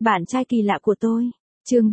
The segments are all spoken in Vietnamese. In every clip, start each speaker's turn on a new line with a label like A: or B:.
A: Bạn trai kỳ lạ của tôi. Chương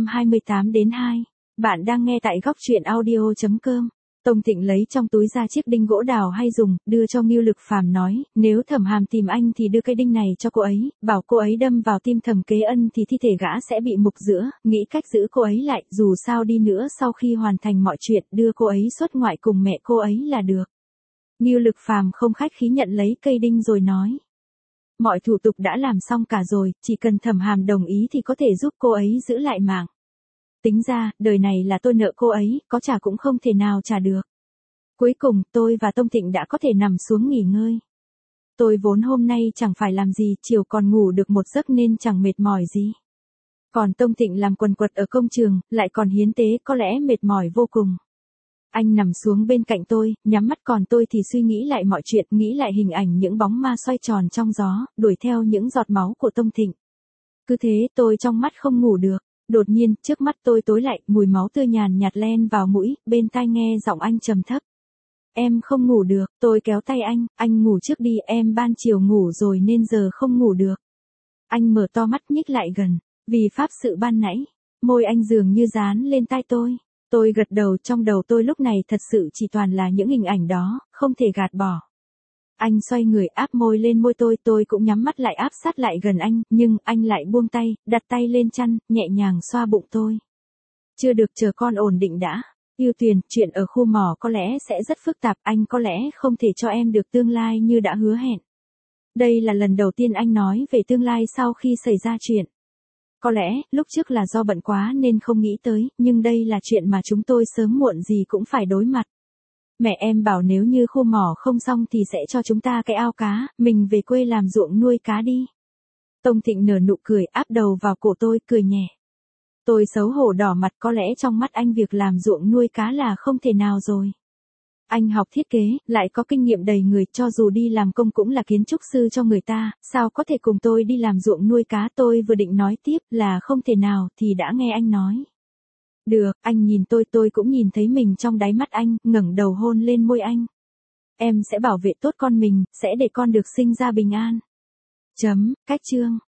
A: 328-2. Bạn đang nghe tại góc truyện audio.com. Tông Thịnh lấy trong túi ra chiếc đinh gỗ đào hay dùng, đưa cho Ngưu Lực Phàm nói, nếu Thẩm Hàm tìm anh thì đưa cây đinh này cho cô ấy, bảo cô ấy đâm vào tim Thẩm Kế Ân thì thi thể gã sẽ bị mục giữa, nghĩ cách giữ cô ấy lại, dù sao đi nữa sau khi hoàn thành mọi chuyện, đưa cô ấy xuất ngoại cùng mẹ cô ấy là được. Ngưu Lực Phàm không khách khí nhận lấy cây đinh rồi nói. Mọi thủ tục đã làm xong cả rồi, chỉ cần Thẩm Hàm đồng ý thì có thể giúp cô ấy giữ lại mạng. Tính ra, đời này là tôi nợ cô ấy, có trả cũng không thể nào trả được. Cuối cùng, tôi và Tông Thịnh đã có thể nằm xuống nghỉ ngơi. Tôi vốn hôm nay chẳng phải làm gì, chiều còn ngủ được một giấc nên chẳng mệt mỏi gì. Còn Tông Thịnh làm quần quật ở công trường, lại còn hiến tế, có lẽ mệt mỏi vô cùng. Anh nằm xuống bên cạnh tôi, nhắm mắt, còn tôi thì suy nghĩ lại mọi chuyện, nghĩ lại hình ảnh những bóng ma xoay tròn trong gió, đuổi theo những giọt máu của Tông Thịnh. Cứ thế tôi trong mắt không ngủ được. Đột nhiên, trước mắt tôi tối lại, mùi máu tươi nhàn nhạt len vào mũi, bên tai nghe giọng anh trầm thấp. Em không ngủ được, tôi kéo tay anh ngủ trước đi, em ban chiều ngủ rồi nên giờ không ngủ được. Anh mở to mắt nhích lại gần, vì pháp sự ban nãy, môi anh dường như dán lên tai tôi. Tôi gật đầu, trong đầu tôi lúc này thật sự chỉ toàn là những hình ảnh đó, không thể gạt bỏ. Anh xoay người áp môi lên môi tôi cũng nhắm mắt lại áp sát lại gần anh, nhưng anh lại buông tay, đặt tay lên chăn, nhẹ nhàng xoa bụng tôi. Chưa được, chờ con ổn định đã. Yêu Tuyền, chuyện ở khu mỏ có lẽ sẽ rất phức tạp, anh có lẽ không thể cho em được tương lai như đã hứa hẹn. Đây là lần đầu tiên anh nói về tương lai sau khi xảy ra chuyện. Có lẽ, lúc trước là do bận quá nên không nghĩ tới, nhưng đây là chuyện mà chúng tôi sớm muộn gì cũng phải đối mặt. Mẹ em bảo nếu như khu mỏ không xong thì sẽ cho chúng ta cái ao cá, mình về quê làm ruộng nuôi cá đi. Tông Thịnh nở nụ cười, áp đầu vào cổ tôi, cười nhẹ. Tôi xấu hổ đỏ mặt, có lẽ trong mắt anh việc làm ruộng nuôi cá là không thể nào rồi. Anh học thiết kế, lại có kinh nghiệm đầy người, cho dù đi làm công cũng là kiến trúc sư cho người ta, sao có thể cùng tôi đi làm ruộng nuôi cá. Tôi vừa định nói tiếp là không thể nào thì đã nghe anh nói. Được, anh nhìn tôi cũng nhìn thấy mình trong đáy mắt anh, ngẩng đầu hôn lên môi anh. Em sẽ bảo vệ tốt con mình, sẽ để con được sinh ra bình an. Cách chương.